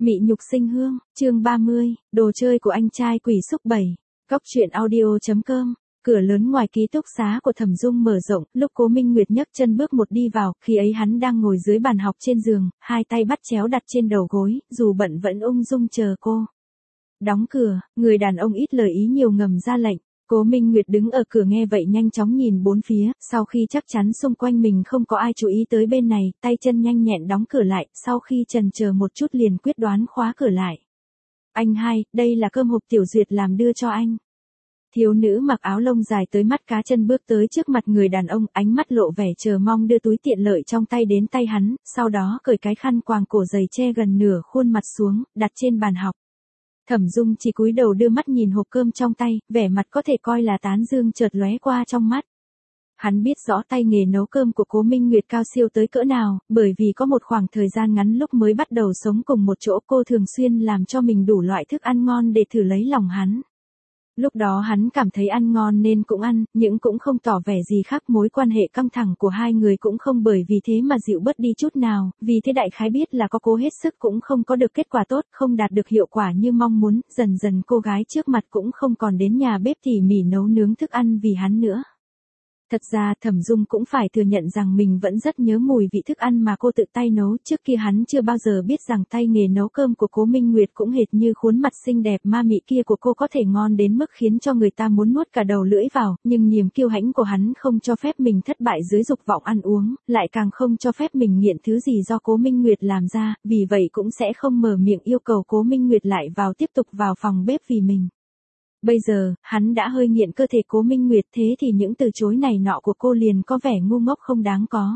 Mị nhục sinh hương, chương 30, đồ chơi của anh trai quỷ xúc 7. Cóc truyện audio.com. Cửa lớn ngoài ký túc xá của Thẩm Dung mở rộng, lúc Cố Minh Nguyệt nhấc chân bước một đi vào, khi ấy hắn đang ngồi dưới bàn học trên giường, hai tay bắt chéo đặt trên đầu gối, dù bận vẫn ung dung chờ cô. Đóng cửa, người đàn ông ít lời ý nhiều ngầm ra lệnh. Cố Minh Nguyệt đứng ở cửa nghe vậy nhanh chóng nhìn bốn phía, sau khi chắc chắn xung quanh mình không có ai chú ý tới bên này, tay chân nhanh nhẹn đóng cửa lại, sau khi chần chờ một chút liền quyết đoán khóa cửa lại. Anh hai, đây là cơm hộp Tiểu Duyệt làm đưa cho anh. Thiếu nữ mặc áo lông dài tới mắt cá chân bước tới trước mặt người đàn ông, ánh mắt lộ vẻ chờ mong đưa túi tiện lợi trong tay đến tay hắn, sau đó cởi cái khăn quàng cổ dày che gần nửa khuôn mặt xuống, đặt trên bàn học. Thẩm Dung chỉ cúi đầu đưa mắt nhìn hộp cơm trong tay, vẻ mặt có thể coi là tán dương chợt lóe qua trong mắt. Hắn biết rõ tay nghề nấu cơm của Cố Minh Nguyệt cao siêu tới cỡ nào, bởi vì có một khoảng thời gian ngắn lúc mới bắt đầu sống cùng một chỗ cô thường xuyên làm cho mình đủ loại thức ăn ngon để thử lấy lòng hắn. Lúc đó hắn cảm thấy ăn ngon nên cũng ăn, nhưng cũng không tỏ vẻ gì khác, mối quan hệ căng thẳng của hai người cũng không bởi vì thế mà dịu bớt đi chút nào, vì thế đại khái biết là có cố hết sức cũng không có được kết quả tốt, không đạt được hiệu quả như mong muốn, dần dần cô gái trước mặt cũng không còn đến nhà bếp tỉ mỉ nấu nướng thức ăn vì hắn nữa. Thật ra Thẩm Dung cũng phải thừa nhận rằng mình vẫn rất nhớ mùi vị thức ăn mà cô tự tay nấu, trước kia hắn chưa bao giờ biết rằng tay nghề nấu cơm của Cố Minh Nguyệt cũng hệt như khuôn mặt xinh đẹp ma mị kia của cô có thể ngon đến mức khiến cho người ta muốn nuốt cả đầu lưỡi vào, nhưng niềm kiêu hãnh của hắn không cho phép mình thất bại dưới dục vọng ăn uống, lại càng không cho phép mình nghiện thứ gì do Cố Minh Nguyệt làm ra, vì vậy cũng sẽ không mở miệng yêu cầu Cố Minh Nguyệt lại tiếp tục vào phòng bếp vì mình. Bây giờ, hắn đã hơi nghiện cơ thể Cố Minh Nguyệt, thế thì những từ chối này nọ của cô liền có vẻ ngu ngốc không đáng có.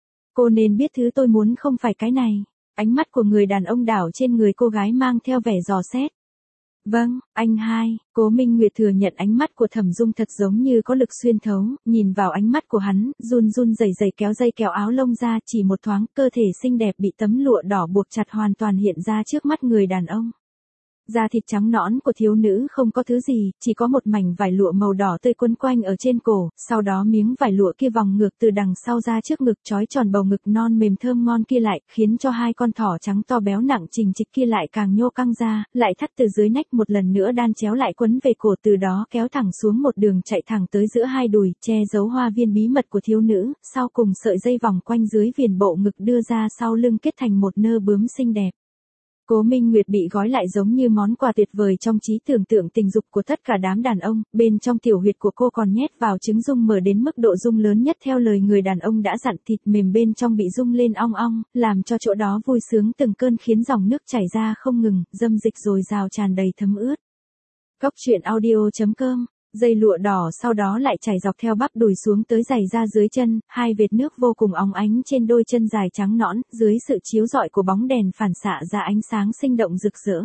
Cô nên biết thứ tôi muốn không phải cái này. Ánh mắt của người đàn ông đảo trên người cô gái mang theo vẻ dò xét. Vâng, anh hai, Cố Minh Nguyệt thừa nhận ánh mắt của Thẩm Dung thật giống như có lực xuyên thấu, nhìn vào ánh mắt của hắn, run run rẩy rẩy kéo dây kéo áo lông ra, chỉ một thoáng, cơ thể xinh đẹp bị tấm lụa đỏ buộc chặt hoàn toàn hiện ra trước mắt người đàn ông. Da thịt trắng nõn của thiếu nữ không có thứ gì, chỉ có một mảnh vải lụa màu đỏ tươi quấn quanh ở trên cổ, sau đó miếng vải lụa kia vòng ngược từ đằng sau ra trước ngực, trói tròn bầu ngực non mềm thơm ngon kia lại, khiến cho hai con thỏ trắng to béo nặng trình trịch kia lại càng nhô căng ra, lại thắt từ dưới nách một lần nữa đan chéo lại quấn về cổ, từ đó kéo thẳng xuống một đường chạy thẳng tới giữa hai đùi, che giấu hoa viên bí mật của thiếu nữ, sau cùng sợi dây vòng quanh dưới viền bộ ngực đưa ra sau lưng kết thành một nơ bướm xinh đẹp. Cố Minh Nguyệt bị gói lại giống như món quà tuyệt vời trong trí tưởng tượng tình dục của tất cả đám đàn ông, bên trong tiểu huyệt của cô còn nhét vào trứng rung mở đến mức độ rung lớn nhất theo lời người đàn ông đã dặn, thịt mềm bên trong bị rung lên ong ong, làm cho chỗ đó vui sướng từng cơn khiến dòng nước chảy ra không ngừng, dâm dịch dồi dào tràn đầy thấm ướt. Cóc truyện audio.com. Dây lụa đỏ sau đó lại chảy dọc theo bắp đùi xuống tới giày da dưới chân, hai vệt nước vô cùng óng ánh trên đôi chân dài trắng nõn, dưới sự chiếu rọi của bóng đèn phản xạ ra ánh sáng sinh động rực rỡ.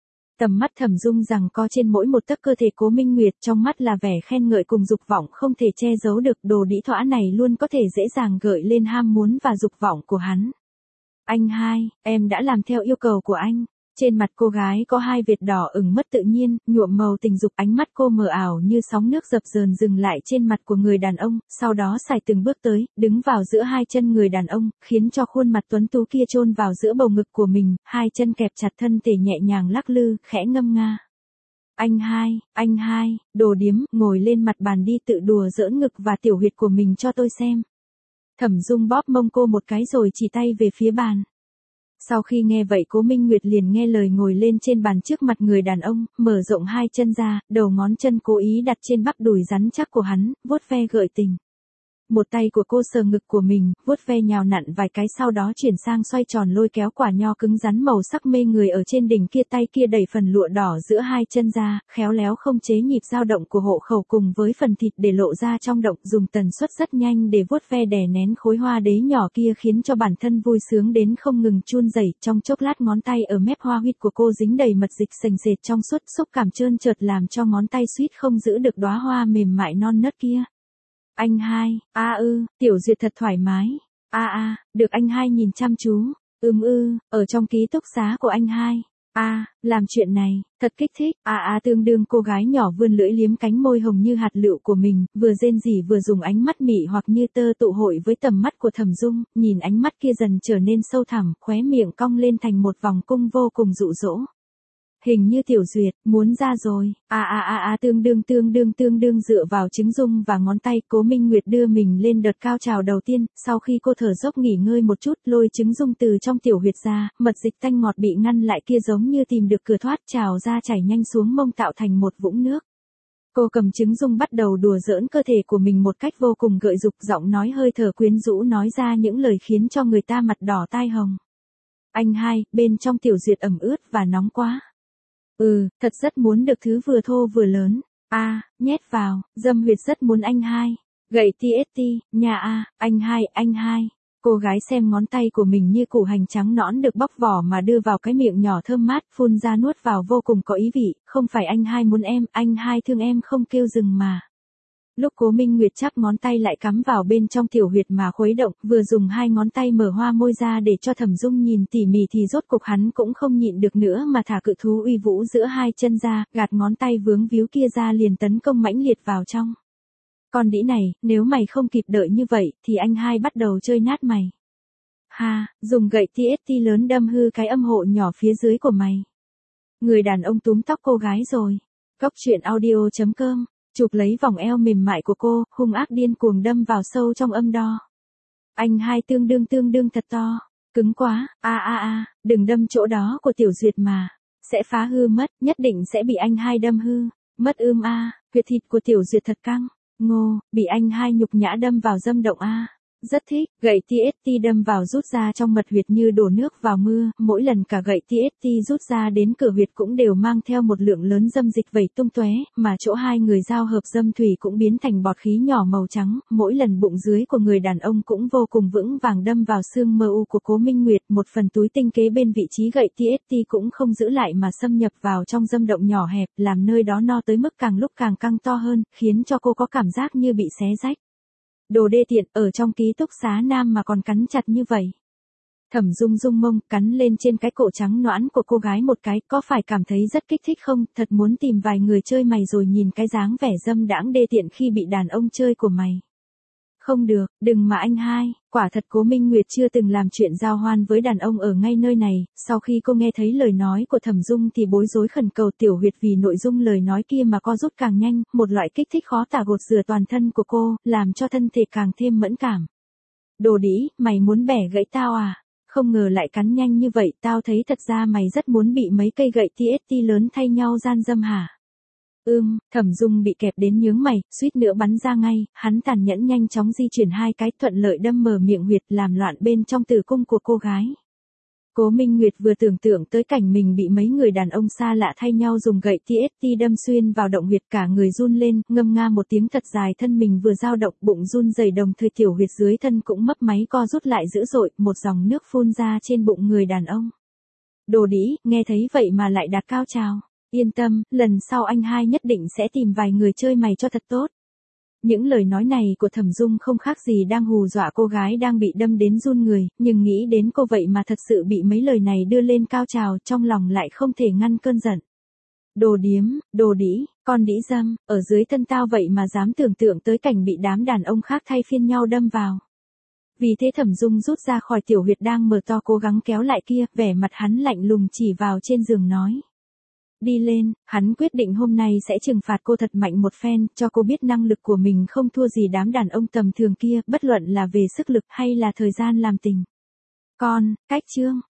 Tầm mắt Thẩm Dung giằng co trên mỗi một tấc cơ thể Cố Minh Nguyệt, trong mắt là vẻ khen ngợi cùng dục vọng không thể che giấu được, đồ đĩ thỏa này luôn có thể dễ dàng gợi lên ham muốn và dục vọng của hắn. Anh hai, em đã làm theo yêu cầu của anh. Trên mặt cô gái có hai vệt đỏ ửng mất tự nhiên, nhuộm màu tình dục, ánh mắt cô mờ ảo như sóng nước dập dờn dừng lại trên mặt của người đàn ông, sau đó sải từng bước tới, đứng vào giữa hai chân người đàn ông, khiến cho khuôn mặt tuấn tú kia chôn vào giữa bầu ngực của mình, hai chân kẹp chặt thân thể nhẹ nhàng lắc lư, khẽ ngâm nga. Anh hai, đồ điếm, ngồi lên mặt bàn đi, tự đùa giỡn ngực và tiểu huyệt của mình cho tôi xem. Thẩm Dung bóp mông cô một cái rồi chỉ tay về phía bàn. Sau khi nghe vậy Cố Minh Nguyệt liền nghe lời ngồi lên trên bàn trước mặt người đàn ông, mở rộng hai chân ra, đầu ngón chân cố ý đặt trên bắp đùi rắn chắc của hắn, vuốt ve gợi tình. Một tay của cô sờ ngực của mình, vuốt ve nhào nặn vài cái, sau đó chuyển sang xoay tròn lôi kéo quả nho cứng rắn màu sắc mê người ở trên đỉnh kia, tay kia đẩy phần lụa đỏ giữa hai chân ra, khéo léo không chế nhịp dao động của hộ khẩu cùng với phần thịt để lộ ra trong động, dùng tần suất rất nhanh để vuốt ve đè nén khối hoa đế nhỏ kia, khiến cho bản thân vui sướng đến không ngừng run rẩy. Trong chốc lát ngón tay ở mép hoa huyệt của cô dính đầy mật dịch sền sệt trong suốt, xúc cảm trơn trượt làm cho ngón tay suýt không giữ được đóa hoa mềm mại non nớt kia. Anh hai, Tiểu Duyệt thật thoải mái. Được anh hai nhìn chăm chú. Ở trong ký túc xá của anh hai. Làm chuyện này, thật kích thích. Tương đương cô gái nhỏ vươn lưỡi liếm cánh môi hồng như hạt lựu của mình, vừa rên rỉ vừa dùng ánh mắt mị hoặc như tơ tụ hội với tầm mắt của Thẩm Dung, nhìn ánh mắt kia dần trở nên sâu thẳm, khóe miệng cong lên thành một vòng cung vô cùng dụ dỗ. Hình như Tiểu Duyệt, muốn ra rồi. Tương đương dựa vào trứng dung và ngón tay, Cố Minh Nguyệt đưa mình lên đợt cao trào đầu tiên, sau khi cô thở dốc nghỉ ngơi một chút, lôi trứng dung từ trong tiểu huyệt ra, mật dịch tanh ngọt bị ngăn lại kia giống như tìm được cửa thoát trào ra chảy nhanh xuống mông tạo thành một vũng nước. Cô cầm trứng dung bắt đầu đùa giỡn cơ thể của mình một cách vô cùng gợi dục, giọng nói hơi thở quyến rũ nói ra những lời khiến cho người ta mặt đỏ tai hồng. Anh hai, bên trong Tiểu Duyệt ẩm ướt và nóng quá. Thật rất muốn được thứ vừa thô vừa lớn. Nhét vào, dâm huyệt rất muốn anh hai. Gậy TST, nhà anh hai. Cô gái xem ngón tay của mình như củ hành trắng nõn được bóc vỏ mà đưa vào cái miệng nhỏ thơm mát, phun ra nuốt vào vô cùng có ý vị, không phải anh hai muốn em, anh hai thương em không kêu dừng mà. Lúc Cố Minh Nguyệt chắp ngón tay lại cắm vào bên trong tiểu huyệt mà khuấy động, vừa dùng hai ngón tay mở hoa môi ra để cho Thẩm Dung nhìn tỉ mỉ thì rốt cục hắn cũng không nhịn được nữa mà thả cự thú uy vũ giữa hai chân ra, gạt ngón tay vướng víu kia ra liền tấn công mãnh liệt vào trong. Con đĩ này, nếu mày không kịp đợi như vậy, thì anh hai bắt đầu chơi nát mày. Dùng gậy TST lớn đâm hư cái âm hộ nhỏ phía dưới của mày. Người đàn ông túm tóc cô gái rồi. Cóc truyện audio.com, chụp lấy vòng eo mềm mại của cô, hung ác điên cuồng đâm vào sâu trong âm đo. Anh hai tương đương thật to. Cứng quá, đừng đâm chỗ đó của Tiểu Duyệt mà. Sẽ phá hư mất, nhất định sẽ bị anh hai đâm hư. Mất huyệt thịt của Tiểu Duyệt thật căng. Ngô, bị anh hai nhục nhã đâm vào dâm động Rất thích, gậy TST đâm vào rút ra trong mật huyệt như đổ nước vào mưa, mỗi lần cả gậy TST rút ra đến cửa huyệt cũng đều mang theo một lượng lớn dâm dịch vẩy tung tóe, mà chỗ hai người giao hợp dâm thủy cũng biến thành bọt khí nhỏ màu trắng, mỗi lần bụng dưới của người đàn ông cũng vô cùng vững vàng đâm vào xương mơ u của Cố Minh Nguyệt, một phần túi tinh kế bên vị trí gậy TST cũng không giữ lại mà xâm nhập vào trong dâm động nhỏ hẹp, làm nơi đó no tới mức càng lúc càng căng to hơn, khiến cho cô có cảm giác như bị xé rách. Đồ đê tiện, ở trong ký túc xá nam mà còn cắn chặt như vậy. Thẩm Dung rung mông, cắn lên trên cái cổ trắng nõn của cô gái một cái, có phải cảm thấy rất kích thích không, thật muốn tìm vài người chơi mày rồi nhìn cái dáng vẻ dâm đãng đê tiện khi bị đàn ông chơi của mày. Không được, đừng mà anh hai, quả thật Cố Minh Nguyệt chưa từng làm chuyện giao hoan với đàn ông ở ngay nơi này, sau khi cô nghe thấy lời nói của Thẩm Dung thì bối rối khẩn cầu tiểu huyệt vì nội dung lời nói kia mà co rút càng nhanh, một loại kích thích khó tả gột rửa toàn thân của cô, làm cho thân thể càng thêm mẫn cảm. Đồ đĩ, mày muốn bẻ gãy tao Không ngờ lại cắn nhanh như vậy, tao thấy thật ra mày rất muốn bị mấy cây gậy TST lớn thay nhau gian dâm hả? Thẩm Dung bị kẹp đến nhướng mày, suýt nữa bắn ra ngay, hắn tàn nhẫn nhanh chóng di chuyển hai cái thuận lợi đâm mở miệng huyệt làm loạn bên trong tử cung của cô gái. Cố Minh Nguyệt vừa tưởng tượng tới cảnh mình bị mấy người đàn ông xa lạ thay nhau dùng gậy TST đâm xuyên vào động huyệt, cả người run lên, ngâm nga một tiếng thật dài, thân mình vừa dao động, bụng run rẩy, đồng thời tiểu huyệt dưới thân cũng mấp máy co rút lại dữ dội, một dòng nước phun ra trên bụng người đàn ông. Đồ đĩ, nghe thấy vậy mà lại đạt cao trào. Yên tâm, lần sau anh hai nhất định sẽ tìm vài người chơi mày cho thật tốt. Những lời nói này của Thẩm Dung không khác gì đang hù dọa cô gái đang bị đâm đến run người, nhưng nghĩ đến cô vậy mà thật sự bị mấy lời này đưa lên cao trào, trong lòng lại không thể ngăn cơn giận. Đồ điếm, đồ đĩ, con đĩ dâm, ở dưới thân tao vậy mà dám tưởng tượng tới cảnh bị đám đàn ông khác thay phiên nhau đâm vào. Vì thế Thẩm Dung rút ra khỏi tiểu huyệt đang mở to cố gắng kéo lại kia, vẻ mặt hắn lạnh lùng chỉ vào trên giường nói. Đi lên, hắn quyết định hôm nay sẽ trừng phạt cô thật mạnh một phen, cho cô biết năng lực của mình không thua gì đám đàn ông tầm thường kia, bất luận là về sức lực hay là thời gian làm tình. Cách chương